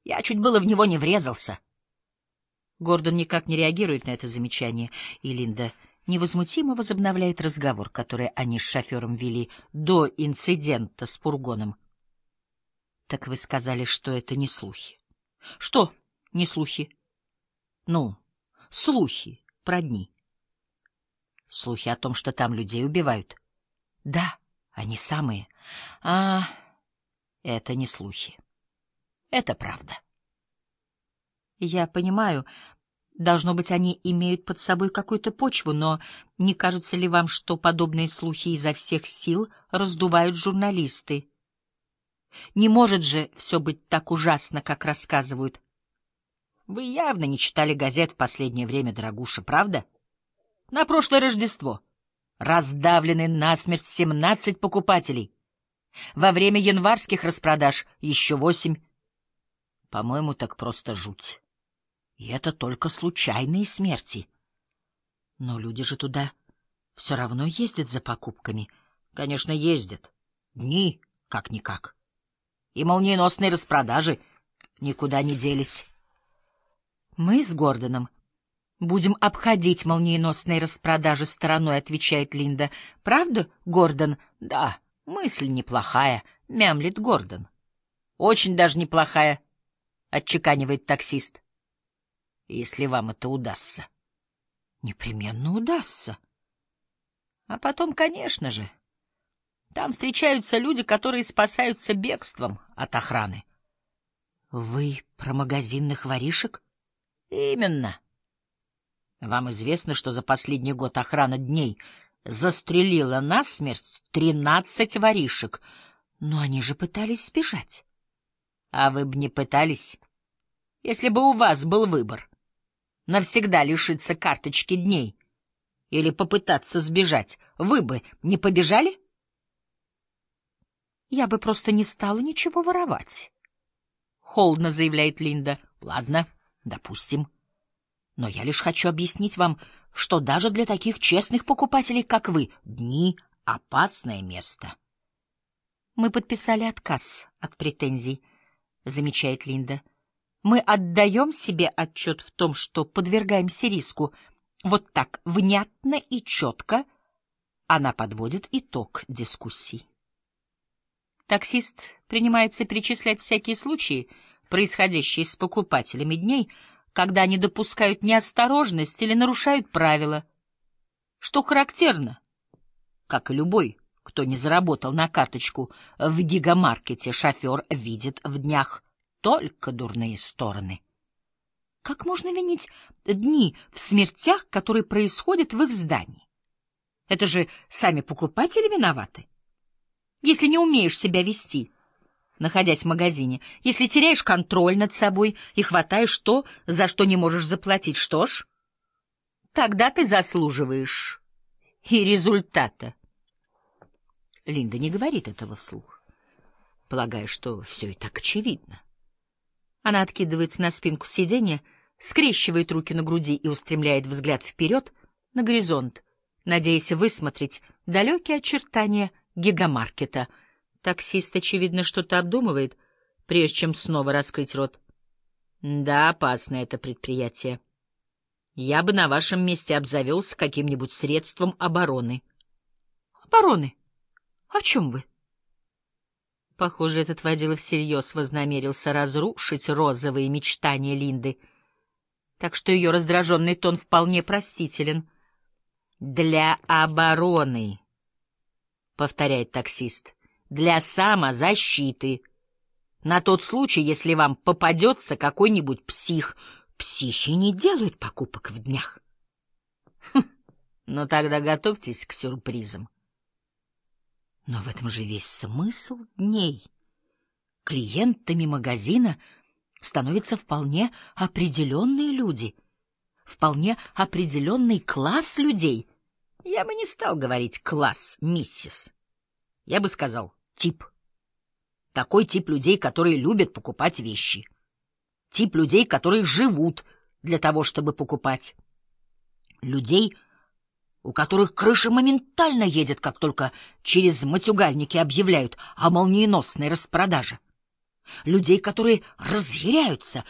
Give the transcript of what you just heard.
Я чуть было в него не врезался. Гордон никак не реагирует на это замечание, и Линда невозмутимо возобновляет разговор, который они с шофером вели до инцидента с фургоном. — Так вы сказали, что это не слухи. — Что не слухи? — Ну, слухи про дни. — Слухи о том, что там людей убивают. — Да, они самые. — это не слухи. Это правда. Я понимаю, должно быть, они имеют под собой какую-то почву, но не кажется ли вам, что подобные слухи изо всех сил раздувают журналисты? Не может же все быть так ужасно, как рассказывают. Вы явно не читали газет в последнее время, дорогуша, правда? На прошлое Рождество раздавлены насмерть 17 покупателей. Во время январских распродаж еще 8. По-моему, так просто жуть. И это только случайные смерти. Но люди же туда все равно ездят за покупками. Конечно, ездят. Дни, как-никак. И молниеносные распродажи никуда не делись. Мы с Гордоном будем обходить молниеносные распродажи стороной, отвечает Линда. Правда, Гордон? Да, мысль неплохая, мямлит Гордон. Очень даже неплохая, отчеканивает таксист. Если вам это удастся. Непременно удастся. А потом, конечно же, там встречаются люди, которые спасаются бегством от охраны. Вы про магазинных воришек? Именно. Вам известно, что за последний год охрана дней застрелила насмерть 13 воришек, но они же пытались сбежать. А вы бы не пытались, если бы у вас был выбор. Навсегда лишиться карточки дней или попытаться сбежать, вы бы не побежали? Я бы просто не стала ничего воровать, — холодно заявляет Линда. Ладно, допустим. Но я лишь хочу объяснить вам, что даже для таких честных покупателей, как вы, дни — опасное место. Мы подписали отказ от претензий, — замечает Линда. Мы отдаем себе отчет в том, что подвергаемся риску. Вот так внятно и четко она подводит итог дискуссий. Таксист принимается перечислять всякие случаи, происходящие с покупателями дней, когда они допускают неосторожность или нарушают правила. Что характерно, как и любой, кто не заработал на карточку в гигамаркете, шофер видит в днях только дурные стороны. Как можно винить дни в смертях, которые происходят в их здании? Это же сами покупатели виноваты. Если не умеешь себя вести, находясь в магазине, если теряешь контроль над собой и хватаешь то, за что не можешь заплатить, что ж, тогда ты заслуживаешь и результата. Линда не говорит этого вслух, полагая, что все и так очевидно. Она откидывается на спинку сиденья, скрещивает руки на груди и устремляет взгляд вперед на горизонт, надеясь высмотреть далекие очертания гигамаркета. Таксист, очевидно, что-то обдумывает, прежде чем снова раскрыть рот. Да, опасное это предприятие. Я бы на вашем месте обзавелся каким-нибудь средством обороны. Обороны? О чем вы? Похоже, этот водила всерьез вознамерился разрушить розовые мечтания Линды, так что ее раздраженный тон вполне простителен. «Для обороны», — повторяет таксист, — «для самозащиты. На тот случай, если вам попадется какой-нибудь псих. Психи не делают покупок в днях». Ну тогда готовьтесь к сюрпризам. Но в этом же весь смысл дней. Клиентами магазина становятся вполне определенные люди, вполне определенный класс людей. Я бы не стал говорить «класс, миссис». Я бы сказал «тип». Такой тип людей, которые любят покупать вещи. Тип людей, которые живут для того, чтобы покупать. Людей, у которых крыша моментально едет, как только через матюгальники объявляют о молниеносной распродаже. людей, которые разъяряются,